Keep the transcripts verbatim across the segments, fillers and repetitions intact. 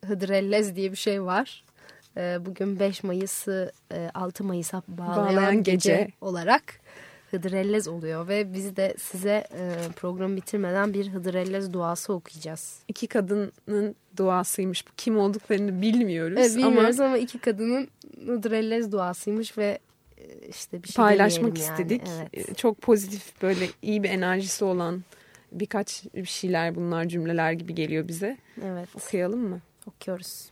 Hıdrellez diye bir şey var. Bugün beş Mayıs'ı altı Mayıs'a bağlayan, bağlayan gece. gece olarak Hıdrellez oluyor ve biz de size programı bitirmeden bir Hıdrellez duası okuyacağız. İki kadının duasıymış. Bu kim olduklarını bilmiyoruz. Evet, bilmiyoruz ama, ama iki kadının Hıdrellez duasıymış ve işte bir şey paylaşmak yani. istedik. Evet. Çok pozitif, böyle iyi bir enerjisi olan birkaç bir şeyler, bunlar cümleler gibi geliyor bize. Evet. Okuyalım mı? Okuyoruz.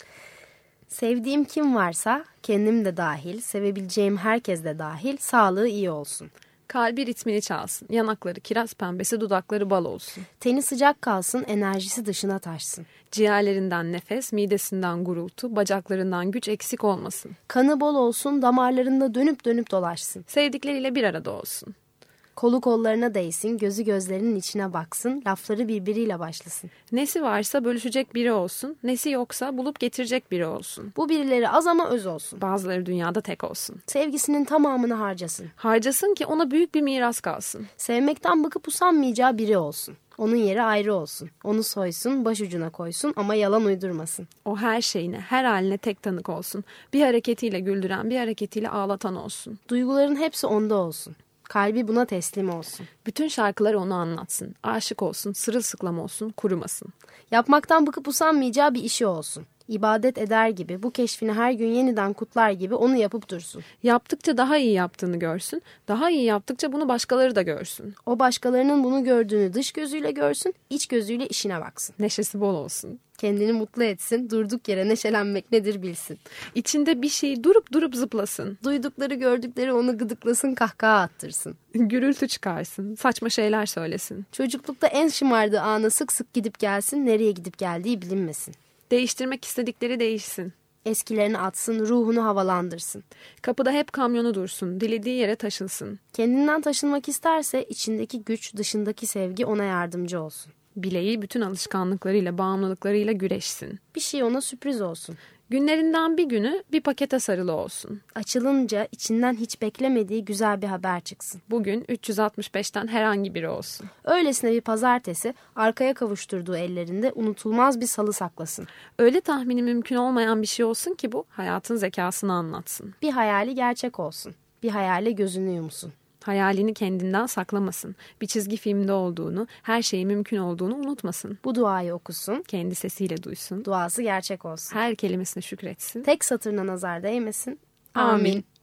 Sevdiğim kim varsa, kendim de dahil, sevebileceğim herkes de dahil, sağlığı iyi olsun. Kalbi ritmini çalsın, yanakları kiraz pembesi, dudakları bal olsun. Teni sıcak kalsın, enerjisi dışına taşsın. Ciğerlerinden nefes, midesinden gurultu, bacaklarından güç eksik olmasın. Kanı bol olsun, damarlarında dönüp dönüp dolaşsın. Sevdikleriyle bir arada olsun. Kolu kollarına değsin, gözü gözlerinin içine baksın, lafları birbiriyle başlasın. Nesi varsa bölüşecek biri olsun, nesi yoksa bulup getirecek biri olsun. Bu birileri az ama öz olsun. Bazıları dünyada tek olsun. Sevgisinin tamamını harcasın. Harcasın ki ona büyük bir miras kalsın. Sevmekten bıkıp usanmayacağı biri olsun. Onun yeri ayrı olsun. Onu soysun, başucuna koysun ama yalan uydurmasın. O her şeyine, her haline tek tanık olsun. Bir hareketiyle güldüren, bir hareketiyle ağlatan olsun. Duyguların hepsi onda olsun. Kalbi buna teslim olsun. Bütün şarkıları onu anlatsın. Aşık olsun, sırılsıklam olsun, kurumasın. Yapmaktan bıkıp usanmayacağı bir işi olsun. İbadet eder gibi, bu keşfini her gün yeniden kutlar gibi onu yapıp dursun. Yaptıkça daha iyi yaptığını görsün. Daha iyi yaptıkça bunu başkaları da görsün. O başkalarının bunu gördüğünü dış gözüyle görsün, iç gözüyle işine baksın. Neşesi bol olsun. Kendini mutlu etsin, durduk yere neşelenmek nedir bilsin. İçinde bir şey durup durup zıplasın. Duydukları gördükleri onu gıdıklasın, kahkaha attırsın. Gürültü çıkarsın, saçma şeyler söylesin. Çocuklukta en şımardığı ana sık sık gidip gelsin, nereye gidip geldiği bilinmesin. Değiştirmek istedikleri değişsin. Eskilerini atsın, ruhunu havalandırsın. Kapıda hep kamyonu dursun, dilediği yere taşınsın. Kendinden taşınmak isterse içindeki güç, dışındaki sevgi ona yardımcı olsun. Bileği bütün alışkanlıklarıyla, bağımlılıklarıyla güreşsin. Bir şey ona sürpriz olsun. Günlerinden bir günü bir pakete sarılı olsun. Açılınca içinden hiç beklemediği güzel bir haber çıksın. Bugün üç yüz altmış beşten herhangi biri olsun. Öylesine bir pazartesi arkaya kavuşturduğu ellerinde unutulmaz bir salı saklasın. Öyle tahmini mümkün olmayan bir şey olsun ki bu hayatın zekasını anlatsın. Bir hayali gerçek olsun. Bir hayale gözünü yumsun. Hayalini kendinden saklamasın. Bir çizgi filmde olduğunu, her şeyin mümkün olduğunu unutmasın. Bu duayı okusun. Kendi sesiyle duysun. Duası gerçek olsun. Her kelimesine şükretsin. Tek satırına nazar değmesin. Amin.